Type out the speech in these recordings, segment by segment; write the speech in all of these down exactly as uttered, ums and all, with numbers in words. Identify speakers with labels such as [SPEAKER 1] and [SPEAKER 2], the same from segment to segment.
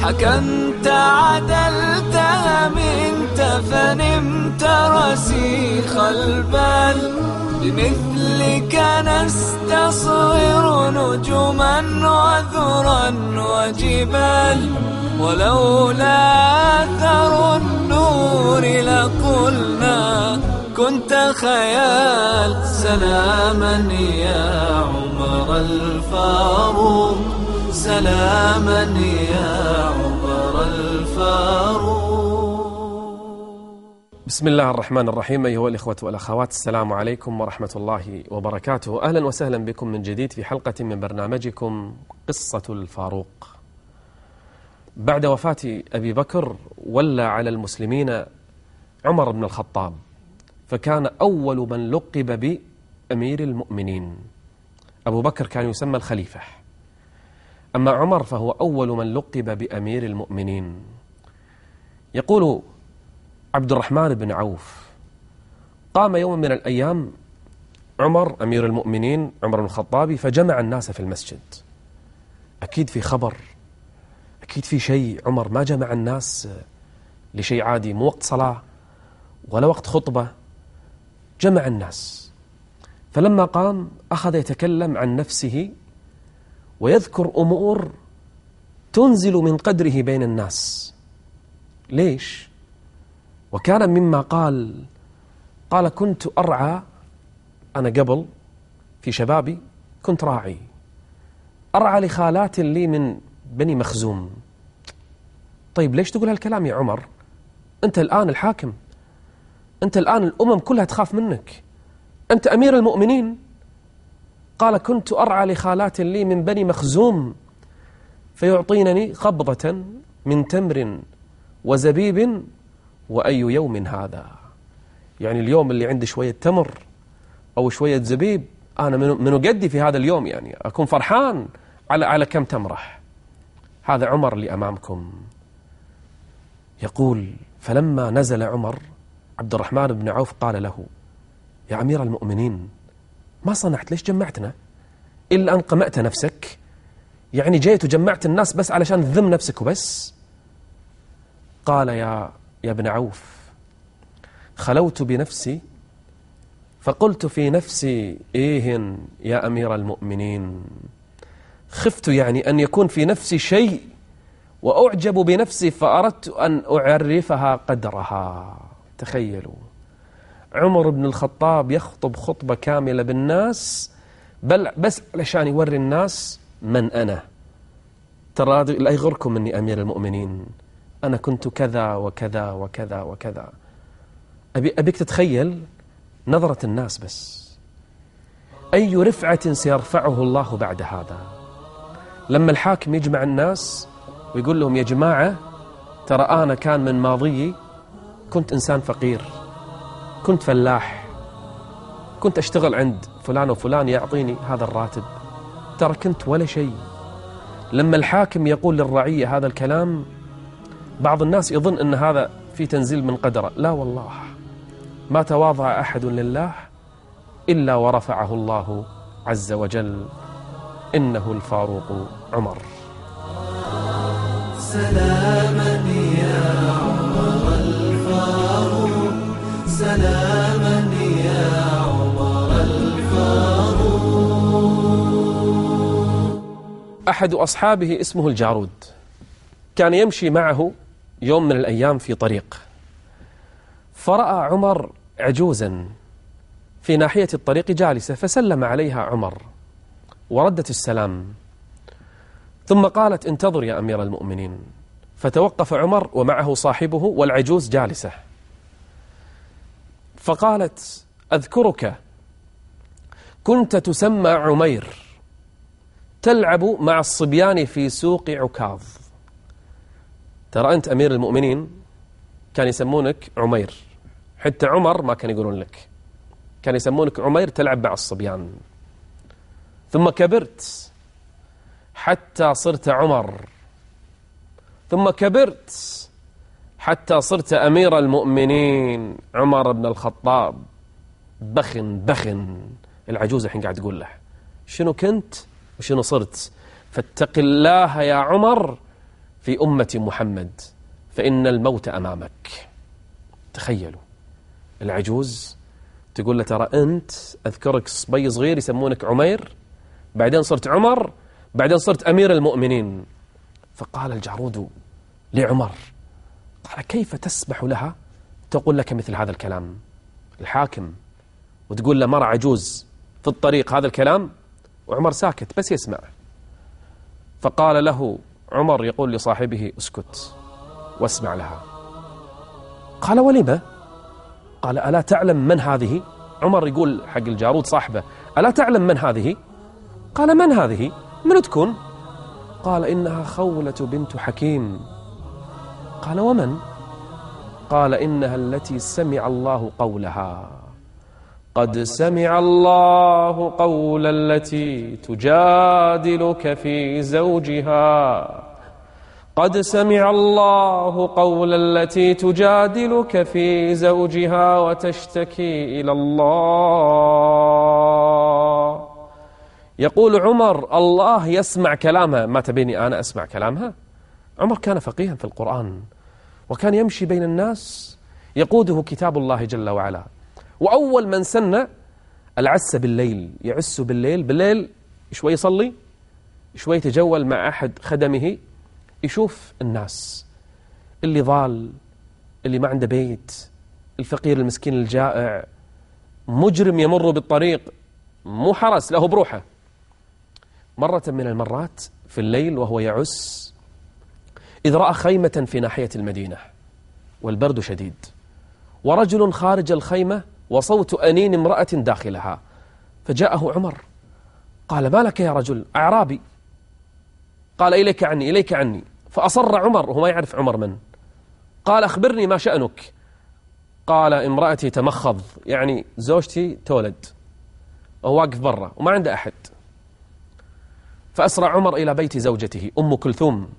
[SPEAKER 1] حكمت عدلت أمنت فنمت رسيخ البال بمثلك نستصغر نجما وذرا وجبال ولولا أثر النور لقلنا كنت خيال سلاما يا عمر الفاروق سلاما يا عمر الفاروق.
[SPEAKER 2] بسم الله الرحمن الرحيم. أيها الإخوة والأخوات، السلام عليكم ورحمة الله وبركاته. أهلا وسهلا بكم من جديد في حلقة من برنامجكم قصة الفاروق. بعد وفاة أبي بكر ولى على المسلمين عمر بن الخطاب، فكان أول من لقب بأمير المؤمنين. أبو بكر كان يسمى الخليفة، أما عمر فهو أول من لقب بأمير المؤمنين. يقول عبد الرحمن بن عوف: قام يوم من الأيام عمر أمير المؤمنين عمر بن الخطاب فجمع الناس في المسجد. أكيد في خبر، أكيد في شيء. عمر ما جمع الناس لشيء عادي، مو وقت صلاة ولا وقت خطبة، جمع الناس. فلما قام أخذ يتكلم عن نفسه ويذكر أمور تنزل من قدره بين الناس. ليش؟ وكان مما قال قال كنت أرعى، أنا قبل في شبابي كنت راعي، أرعى لخالات لي من بني مخزوم. طيب ليش تقول هالكلام يا عمر؟ أنت الآن الحاكم، أنت الآن الأمم كلها تخاف منك، أنت أمير المؤمنين. قال كنت أرعى لخالات لي من بني مخزوم فيعطينني قبضة من تمر وزبيب وأي يوم هذا. يعني اليوم اللي عندي شوية تمر أو شوية زبيب أنا من قدي في هذا اليوم، يعني أكون فرحان على على كم تمرة. هذا عمر اللي أمامكم. يقول فلما نزل عمر عبد الرحمن بن عوف قال له: يا أمير المؤمنين، ما صنعت؟ ليش جمعتنا إلا أن قمأت نفسك؟ يعني جيت وجمعت الناس بس علشان تذم نفسك وبس؟ قال: يا يا ابن عوف، خلوت بنفسي فقلت في نفسي: إيه يا أمير المؤمنين، خفت يعني أن يكون في نفسي شيء وأعجب بنفسي فأردت أن أعرفها قدرها. تخيلوا، عمر بن الخطاب يخطب خطبة كاملة بالناس بل بس علشان يوري الناس من أنا. ترى لا يغركم مني أمير المؤمنين، أنا كنت كذا وكذا وكذا وكذا. أبي أبيك تتخيل نظرة الناس بس. أي رفعة سيرفعه الله بعد هذا لما الحاكم يجمع الناس ويقول لهم: يا جماعة، ترى أنا كان من ماضيي كنت إنسان فقير، كنت فلاح، كنت أشتغل عند فلان وفلان يعطيني هذا الراتب، ترى كنت ولا شيء. لما الحاكم يقول للرعية هذا الكلام بعض الناس يظن أن هذا في تنزيل من قدره. لا والله، ما تواضع أحد لله إلا ورفعه الله عز وجل. إنه الفاروق عمر.
[SPEAKER 1] سلاما يا عمر الفاروق سلاما يا عمر الفاروق.
[SPEAKER 2] أحد أصحابه اسمه الجارود، كان يمشي معه يوم من الأيام في طريق، فرأى عمر عجوزا في ناحية الطريق جالسة، فسلم عليها عمر وردت السلام، ثم قالت: انتظر يا أمير المؤمنين. فتوقف عمر ومعه صاحبه والعجوز جالسة، فقالت: أذكرك كنت تسمى عمير، تلعب مع الصبيان في سوق عكاظ. ترى أنت أمير المؤمنين كان يسمونك عمير، حتى عمر ما كان يقولون لك، كان يسمونك عمير تلعب مع الصبيان. ثم كبرت حتى صرت عمر، ثم كبرت حتى صرت أمير المؤمنين عمر بن الخطاب. بخن بخن. العجوز الحين قاعد تقول له: شنو كنت وشنو صرت؟ فاتق الله يا عمر في أمة محمد فإن الموت أمامك. تخيلوا العجوز تقول له ترى أنت أذكرك صبي صغير يسمونك عمير، بعدين صرت عمر، بعدين صرت أمير المؤمنين. فقال الجارود لعمر قال كيف تسمح لها تقول لك مثل هذا الكلام؟ الحاكم وتقول له مرة عجوز في الطريق هذا الكلام؟ وعمر ساكت بس يسمع. فقال له عمر يقول لصاحبه اسكت واسمع لها. قال ولما؟ قال ألا تعلم من هذه؟ عمر يقول حق الجارود صاحبه ألا تعلم من هذه؟ قال من هذه؟ من تكون؟ قال إنها خولة بنت حكيم. قال ومن؟ قال إنها التي سمع الله قولها قد سمع الله قول التي تجادلك في زوجها قد سمع الله قول التي تجادلك في زوجها وتشتكي إلى الله. يقول عمر الله يسمع كلامها، ما تبيني أنا أسمع كلامها؟ عمر كان فقيها في القرآن وكان يمشي بين الناس يقوده كتاب الله جل وعلا. وأول من سن العس بالليل، يعس بالليل، بالليل شوي يصلي شوي يتجول مع أحد خدمه يشوف الناس اللي ضال، اللي ما عنده بيت، الفقير المسكين الجائع، مجرم يمر بالطريق مو حرس له بروحه. مرة من المرات في الليل وهو يعس إذ رأى خيمة في ناحية المدينة والبرد شديد ورجل خارج الخيمة وصوت أنين امرأة داخلها. فجاءه عمر قال ما لك يا رجل؟ أعرابي. قال إليك عني إليك عني. فأصر عمر وهو ما يعرف عمر من. قال أخبرني ما شأنك؟ قال امرأتي تمخض، يعني زوجتي تولد وهو واقف برا وما عنده أحد. فأسرع عمر إلى بيت زوجته أم كلثوم.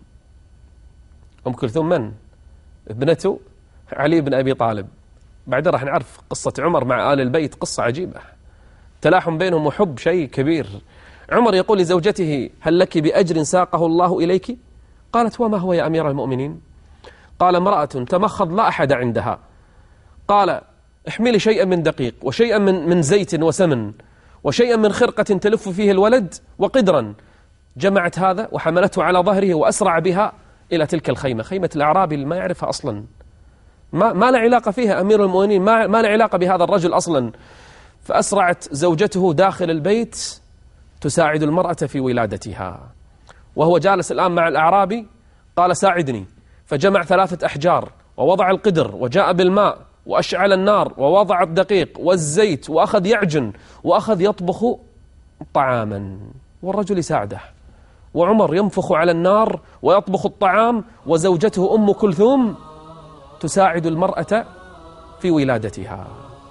[SPEAKER 2] أم كلثوم من؟ ابنته علي بن أبي طالب. بعدين راح نعرف قصة عمر مع آل البيت قصة عجيبة، تلاحم بينهم وحب شيء كبير. عمر يقول لزوجته هل لك بأجر ساقه الله إليك؟ قالت وما هو يا أمير المؤمنين؟ قال امرأة تمخض لا أحد عندها. قال احملي شيئا من دقيق وشيئا من, من زيت وسمن وشيئا من خرقة تلف فيه الولد وقدرا. جمعت هذا وحملته على ظهره وأسرع بها إلى تلك الخيمة، خيمة الأعرابي اللي ما يعرفها أصلا، ما, ما له علاقة فيها أمير المؤمنين، ما, ما له علاقة بهذا الرجل أصلا. فأسرعت زوجته داخل البيت تساعد المرأة في ولادتها. وهو جالس الآن مع الأعرابي قال ساعدني، فجمع ثلاثة أحجار ووضع القدر وجاء بالماء وأشعل النار ووضع الدقيق والزيت وأخذ يعجن وأخذ يطبخ طعاما والرجل يساعده، وعمر ينفخ على النار ويطبخ الطعام وزوجته أم كلثوم تساعد المرأة في ولادتها.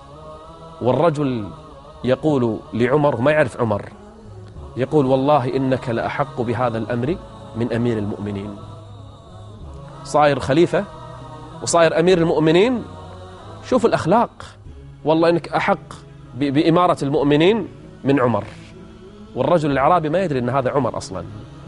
[SPEAKER 2] والرجل يقول لعمر ما يعرف عمر، يقول والله إنك لأحق بهذا الأمر من أمير المؤمنين. صاير خليفة وصاير أمير المؤمنين، شوف الأخلاق، والله إنك أحق بإمارة المؤمنين من عمر. والرجل الأعرابي ما يدري أن هذا عمر أصلا.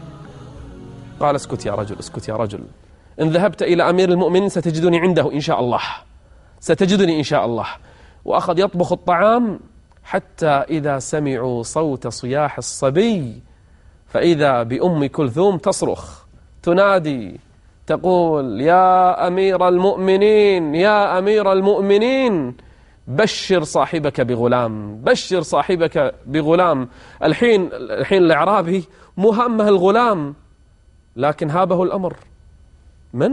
[SPEAKER 2] قال اسكت يا رجل اسكت يا رجل، إن ذهبت إلى أمير المؤمنين ستجدني عنده إن شاء الله، ستجدني إن شاء الله. وأخذ يطبخ الطعام حتى إذا سمعوا صوت صياح الصبي فإذا بأم كلثوم تصرخ تنادي تقول يا أمير المؤمنين يا أمير المؤمنين بشر صاحبك بغلام، بشر صاحبك بغلام. الحين الحين الأعرابي مهمه الغلام، لكن هابه الأمر. من؟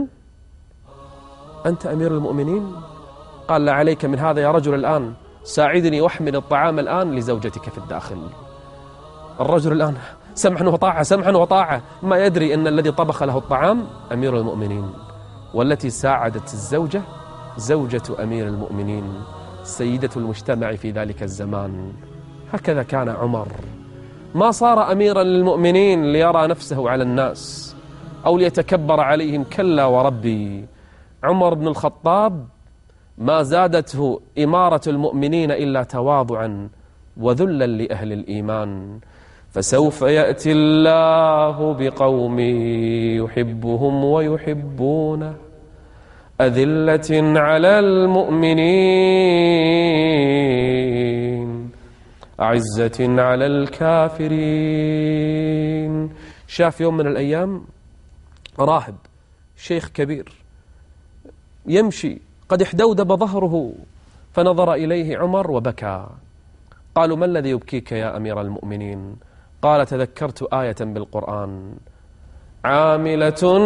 [SPEAKER 2] أنت أمير المؤمنين؟ قال لا عليك من هذا يا رجل، الآن ساعدني واحمل الطعام الآن لزوجتك في الداخل. الرجل الآن سمحا وطاعة سمحا وطاعة، ما يدري أن الذي طبخ له الطعام أمير المؤمنين، والتي ساعدت الزوجة زوجة أمير المؤمنين سيدة المجتمع في ذلك الزمان. هكذا كان عمر، ما صار أميرا للمؤمنين ليرى نفسه على الناس أو ليتكبر عليهم، كلا وربي. عمر بن الخطاب ما زادته إمارة المؤمنين إلا تواضعا وذلا لأهل الإيمان. فسوف يأتي الله بقوم يحبهم ويحبونه أذلة على المؤمنين أعزة على الكافرين. شاف يوم من الأيام راهب شيخ كبير يمشي قد احدودب ظهره، فنظر إليه عمر وبكى. قالوا: ما الذي يبكيك يا أمير المؤمنين؟ قال: تذكرت آية بالقرآن: عاملة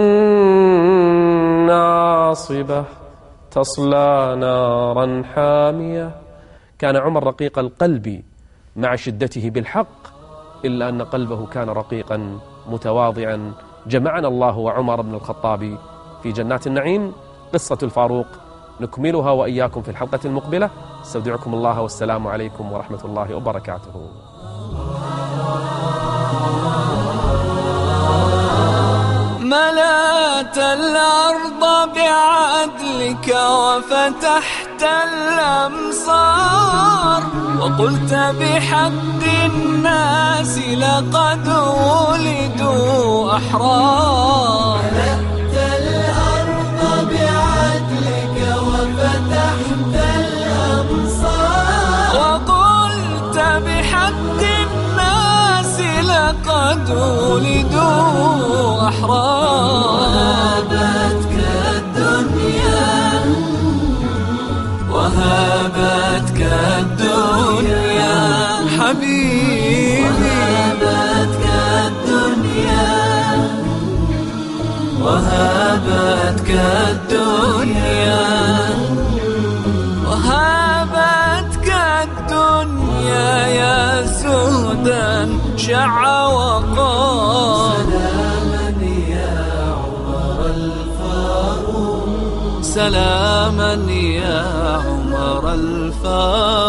[SPEAKER 2] ناصبة تصلى نارا حامية. كان عمر رقيق القلب مع شدته بالحق، إلا أن قلبه كان رقيقا متواضعا. جمعنا الله وعمر بن الخطاب في جنات النعيم. قصة الفاروق نكملها وإياكم في الحلقة المقبلة. استودعكم الله والسلام عليكم ورحمة الله وبركاته.
[SPEAKER 1] ملأت الأرض بعدلك وفتحت الأمصار، وقلت بحق الناس لقد ولدوا أحرار. ملأت الأرض بعدلك وفتحت الأمصار، وقلت بحق الناس لقد ولدوا أحرار. وهابتك الدنيا وهابتك الدنيا حبيبي، وهابتك الدنيا وهابتك الدنيا وهابتك الدنيا يا سهدا شع وقار. سلاما يا عمر الفاروق.